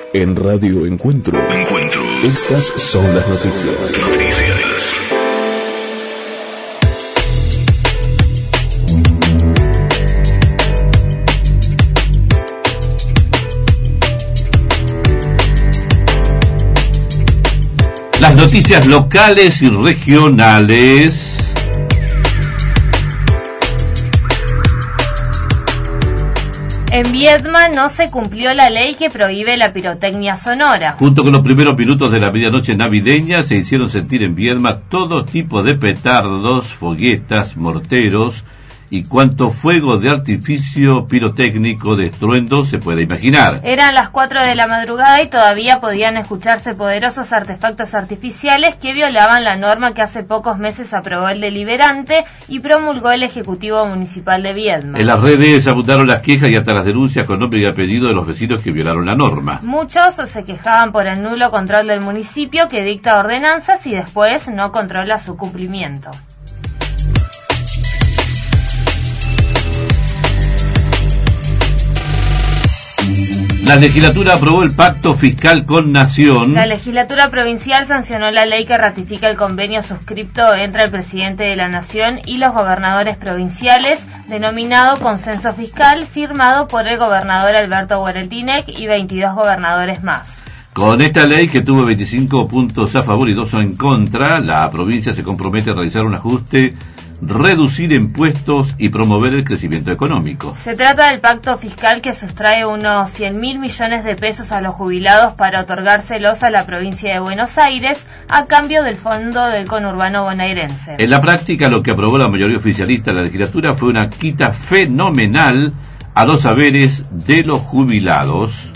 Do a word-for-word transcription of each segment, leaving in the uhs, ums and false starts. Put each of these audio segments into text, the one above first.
En Radio Encuentro. Encuentro. Estas son las noticias. Noticias. Las noticias locales y regionales. En Viedma no se cumplió la ley que prohíbe la pirotecnia sonora. Junto con los primeros minutos de la medianoche navideña se hicieron sentir en Viedma todo tipo de petardos, foguetas, morteros y cuanto fuego de artificio pirotécnico de estruendo se puede imaginar. Eran las cuatro de la madrugada y todavía podían escucharse poderosos artefactos artificiales que violaban la norma que hace pocos meses aprobó el deliberante y promulgó el Ejecutivo Municipal de Viedma. En las redes abundaron las quejas y hasta las denuncias con nombre y apellido de los vecinos que violaron la norma. Muchos se quejaban por el nulo control del municipio que dicta ordenanzas y después no controla su cumplimiento. La legislatura aprobó el pacto fiscal con Nación. La legislatura provincial sancionó la ley que ratifica el convenio suscripto entre el presidente de la Nación y los gobernadores provinciales, denominado Consenso Fiscal, firmado por el gobernador Alberto Gueretilneck y veintidós gobernadores más. Con esta ley, que tuvo veinticinco puntos a favor y dos en contra, la provincia se compromete a realizar un ajuste, reducir impuestos y promover el crecimiento económico. Se trata del pacto fiscal que sustrae unos cien mil millones de pesos a los jubilados para otorgárselos a la provincia de Buenos Aires a cambio del fondo del conurbano bonaerense. En la práctica, lo que aprobó la mayoría oficialista de la legislatura fue una quita fenomenal a los haberes de los jubilados.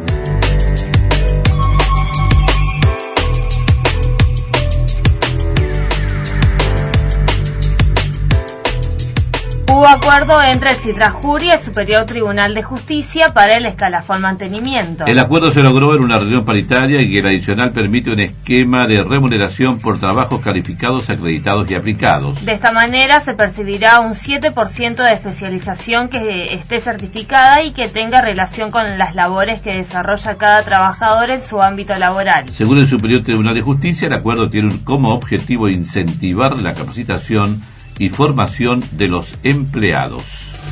Hubo acuerdo entre el Citrajur y el Superior Tribunal de Justicia para el escalafón mantenimiento. El acuerdo se logró en una reunión paritaria y el adicional permite un esquema de remuneración por trabajos calificados, acreditados y aplicados. De esta manera se percibirá un siete por ciento de especialización que esté certificada y que tenga relación con las labores que desarrolla cada trabajador en su ámbito laboral. Según el Superior Tribunal de Justicia, el acuerdo tiene como objetivo incentivar la capacitación y formación de los empleados.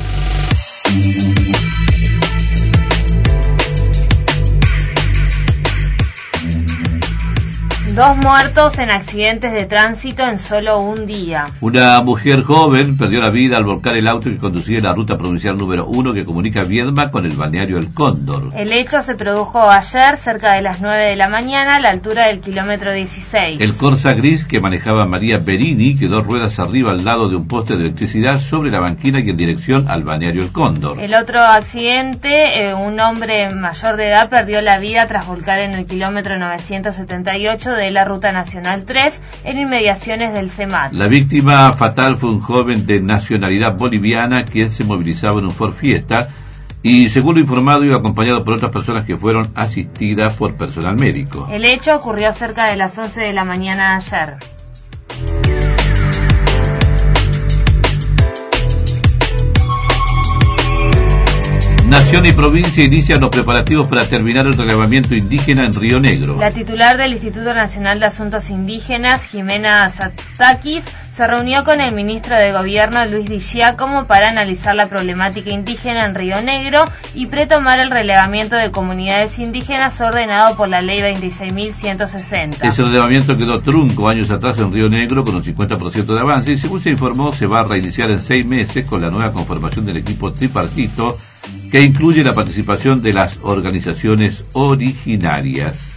Dos muertos en accidentes de tránsito en solo un día. Una mujer joven perdió la vida al volcar el auto que conducía en la ruta provincial número uno que comunica Viedma con el balneario El Cóndor. El hecho se produjo ayer cerca de las nueve de la mañana a la altura del kilómetro dieciséis. El Corsa gris que manejaba María Berini quedó ruedas arriba al lado de un poste de electricidad sobre la banquina y en dirección al balneario El Cóndor. El otro accidente, eh, un hombre mayor de edad perdió la vida tras volcar en el kilómetro novecientos setenta y ocho de la Ruta Nacional tres en inmediaciones del CEMAT. La víctima fatal fue un joven de nacionalidad boliviana quien se movilizaba en un Ford Fiesta y, según lo informado, iba acompañado por otras personas que fueron asistidas por personal médico. El hecho ocurrió cerca de las once de la mañana ayer. Nación y provincia inician los preparativos para terminar el relevamiento indígena en Río Negro. La titular del Instituto Nacional de Asuntos Indígenas, Jimena Zatakis, se reunió con el ministro de Gobierno, Luis Di Giacomo, para analizar la problemática indígena en Río Negro y pretomar el relevamiento de comunidades indígenas ordenado por la Ley veintiséis mil ciento sesenta. Ese relevamiento quedó trunco años atrás en Río Negro con un cincuenta por ciento de avance y, según se informó, se va a reiniciar en seis meses con la nueva conformación del equipo tripartito que incluye la participación de las organizaciones originarias.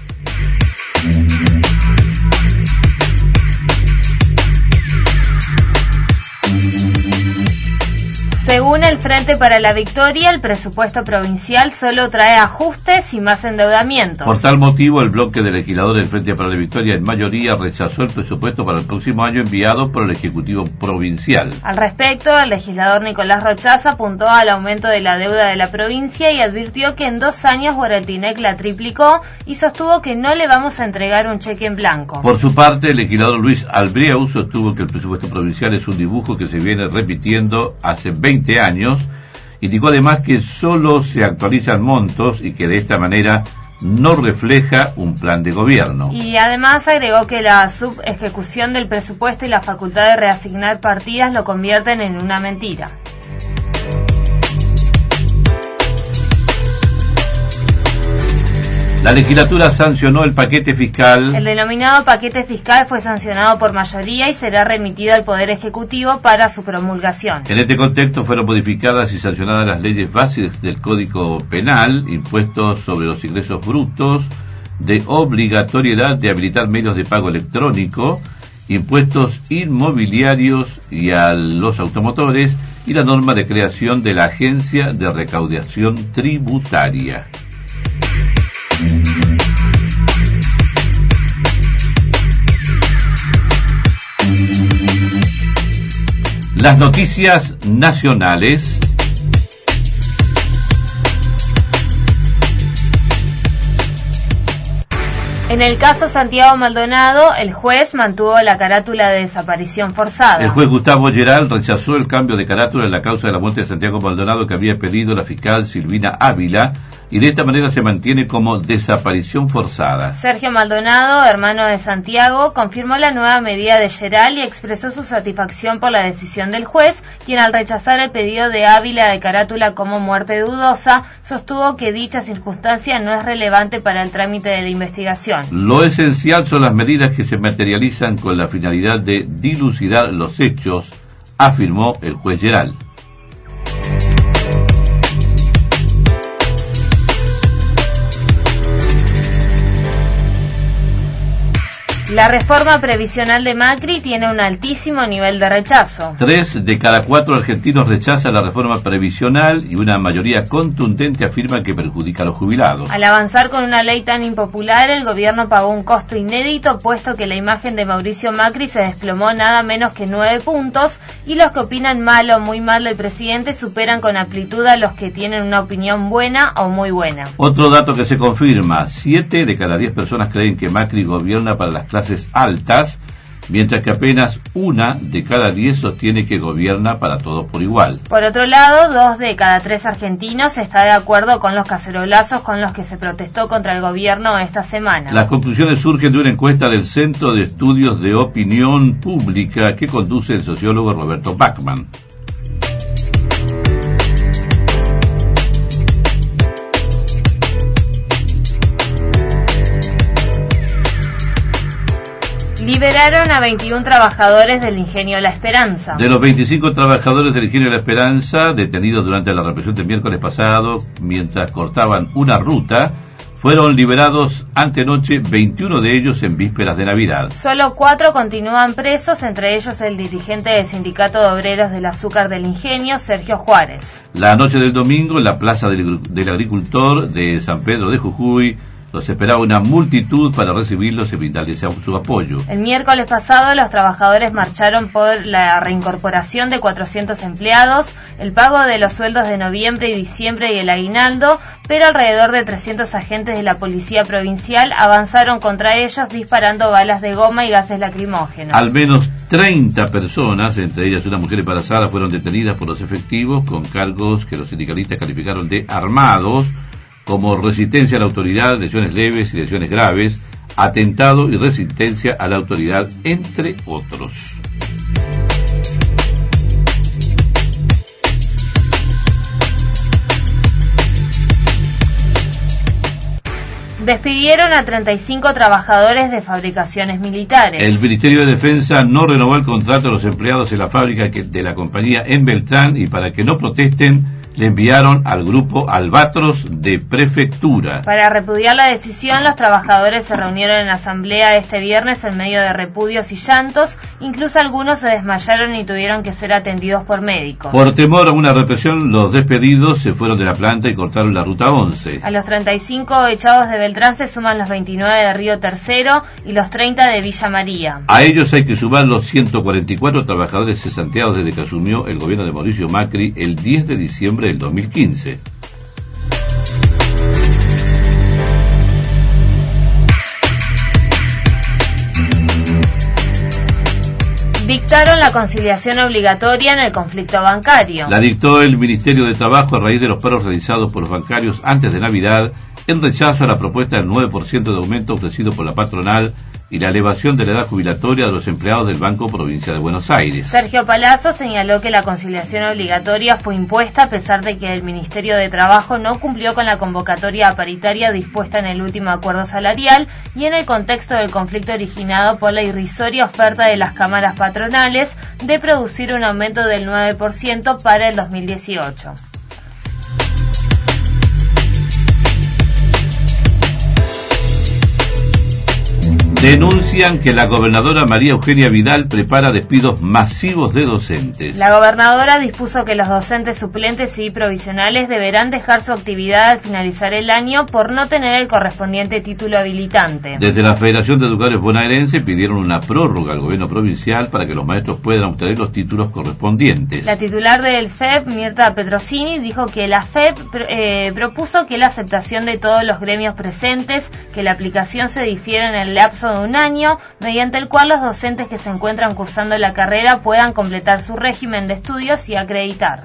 Según el Frente para la Victoria, el presupuesto provincial solo trae ajustes y más endeudamientos. Por tal motivo, el bloque de legisladores del Frente para la Victoria en mayoría rechazó el presupuesto para el próximo año enviado por el Ejecutivo Provincial. Al respecto, el legislador Nicolás Rochaza apuntó al aumento de la deuda de la provincia y advirtió que en dos años Gueretilneck la triplicó y sostuvo que no le vamos a entregar un cheque en blanco. Por su parte, el legislador Luis Albreu sostuvo que el presupuesto provincial es un dibujo que se viene repitiendo hace veinte años. Indicó además que solo se actualizan montos y que de esta manera no refleja un plan de gobierno. Y además agregó que la subejecución del presupuesto y la facultad de reasignar partidas lo convierten en una mentira. La legislatura sancionó el paquete fiscal. El denominado paquete fiscal fue sancionado por mayoría y será remitido al Poder Ejecutivo para su promulgación. En este contexto fueron modificadas y sancionadas las leyes básicas del Código Penal, impuestos sobre los ingresos brutos, de obligatoriedad de habilitar medios de pago electrónico, impuestos inmobiliarios y a los automotores, y la norma de creación de la Agencia de Recaudación Tributaria. Las noticias nacionales. En el caso Santiago Maldonado, el juez mantuvo la carátula de desaparición forzada. El juez Gustavo Geral rechazó el cambio de carátula en la causa de la muerte de Santiago Maldonado que había pedido la fiscal Silvina Ávila, y de esta manera se mantiene como desaparición forzada. Sergio Maldonado, hermano de Santiago, confirmó la nueva medida de Geral y expresó su satisfacción por la decisión del juez, quien al rechazar el pedido de Ávila de carátula como muerte dudosa, sostuvo que dicha circunstancia no es relevante para el trámite de la investigación. Lo esencial son las medidas que se materializan con la finalidad de dilucidar los hechos, afirmó el juez Geral. La reforma previsional de Macri tiene un altísimo nivel de rechazo. Tres de cada cuatro argentinos rechazan la reforma previsional y una mayoría contundente afirma que perjudica a los jubilados. Al avanzar con una ley tan impopular, el gobierno pagó un costo inédito, puesto que la imagen de Mauricio Macri se desplomó nada menos que nueve puntos, y los que opinan mal o muy mal del presidente superan con amplitud a los que tienen una opinión buena o muy buena. Otro dato que se confirma: siete de cada diez personas creen que Macri gobierna para las clases altas, mientras que apenas una de cada diez sostiene que gobierna para todos por igual. Por otro lado, dos de cada tres argentinos está de acuerdo con los cacerolazos con los que se protestó contra el gobierno esta semana. Las conclusiones surgen de una encuesta del Centro de Estudios de Opinión Pública que conduce el sociólogo Roberto Bachmann. Liberaron a veintiún trabajadores del Ingenio La Esperanza. De los veinticinco trabajadores del Ingenio La Esperanza, detenidos durante la represión del miércoles pasado mientras cortaban una ruta, fueron liberados antenoche veintiuno de ellos en vísperas de Navidad. Solo cuatro continúan presos, entre ellos el dirigente del Sindicato de Obreros del Azúcar del Ingenio, Sergio Juárez. La noche del domingo, en la Plaza del, del Agricultor de San Pedro de Jujuy, los esperaba una multitud para recibirlos y brindarles su apoyo. El miércoles pasado los trabajadores marcharon por la reincorporación de cuatrocientos empleados, el pago de los sueldos de noviembre y diciembre y el aguinaldo, pero alrededor de trescientos agentes de la Policía Provincial avanzaron contra ellos disparando balas de goma y gases lacrimógenos. Al menos treinta personas, entre ellas una mujer embarazada, fueron detenidas por los efectivos con cargos que los sindicalistas calificaron de armados, como resistencia a la autoridad, lesiones leves y lesiones graves, atentado y resistencia a la autoridad, entre otros. Despidieron a treinta y cinco trabajadores de fabricaciones militares. El Ministerio de Defensa no renovó el contrato de los empleados en la fábrica de la compañía en Beltrán, y para que no protesten le enviaron al grupo Albatros de Prefectura. Para repudiar la decisión, los trabajadores se reunieron en asamblea este viernes en medio de repudios y llantos. Incluso algunos se desmayaron y tuvieron que ser atendidos por médicos. Por temor a una represión, los despedidos se fueron de la planta y cortaron la ruta once. A los treinta y cinco echados de Beltrán se suman los veintinueve de Río Tercero y los treinta de Villa María. A ellos hay que sumar los ciento cuarenta y cuatro trabajadores cesanteados desde que asumió el gobierno de Mauricio Macri el diez de diciembre del dos mil quince. Dictaron la conciliación obligatoria en el conflicto bancario. La dictó el Ministerio de Trabajo a raíz de los paros realizados por los bancarios antes de Navidad, en rechazo a la propuesta del nueve por ciento de aumento ofrecido por la patronal y la elevación de la edad jubilatoria de los empleados del Banco Provincia de Buenos Aires. Sergio Palazzo señaló que la conciliación obligatoria fue impuesta a pesar de que el Ministerio de Trabajo no cumplió con la convocatoria paritaria dispuesta en el último acuerdo salarial y en el contexto del conflicto originado por la irrisoria oferta de las cámaras patronales de producir un aumento del nueve por ciento para el dos mil dieciocho. Denuncian que la gobernadora María Eugenia Vidal prepara despidos masivos de docentes. La gobernadora dispuso que los docentes suplentes y provisionales deberán dejar su actividad al finalizar el año por no tener el correspondiente título habilitante. Desde la Federación de Educadores Bonaerense pidieron una prórroga al gobierno provincial para que los maestros puedan obtener los títulos correspondientes. La titular del F E P, Mirta Petrosini, dijo que la F E P eh, propuso que la aceptación de todos los gremios presentes, que la aplicación se difiera en el lapso de un año, mediante el cual los docentes que se encuentran cursando la carrera puedan completar su régimen de estudios y acreditar.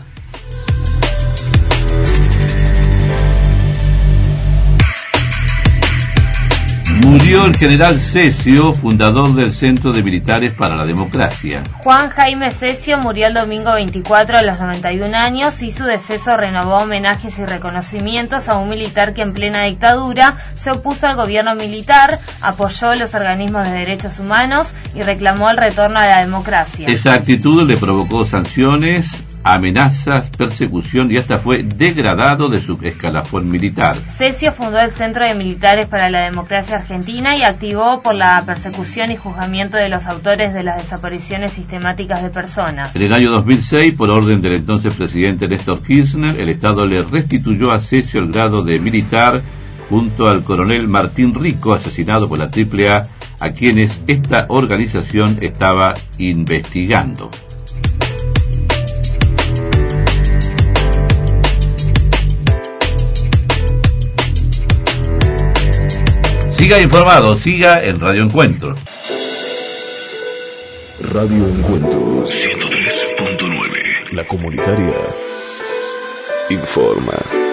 Murió el general Cesio, fundador del Centro de Militares para la Democracia. Juan Jaime Cesio murió el domingo veinticuatro a los noventa y un años y su deceso renovó homenajes y reconocimientos a un militar que en plena dictadura se opuso al gobierno militar, apoyó los organismos de derechos humanos y reclamó el retorno a la democracia. Esa actitud le provocó sanciones, amenazas, persecución y hasta fue degradado de su escalafón militar. Cesio fundó el Centro de Militares para la Democracia Argentina y activó por la persecución y juzgamiento de los autores de las desapariciones sistemáticas de personas. En el año dos mil seis, por orden del entonces presidente Néstor Kirchner, el Estado le restituyó a Cesio el grado de militar junto al coronel Martín Rico, asesinado por la Triple A, a quienes esta organización estaba investigando. Siga informado, siga en Radio Encuentro. Radio Encuentro ciento tres punto nueve. La comunitaria informa.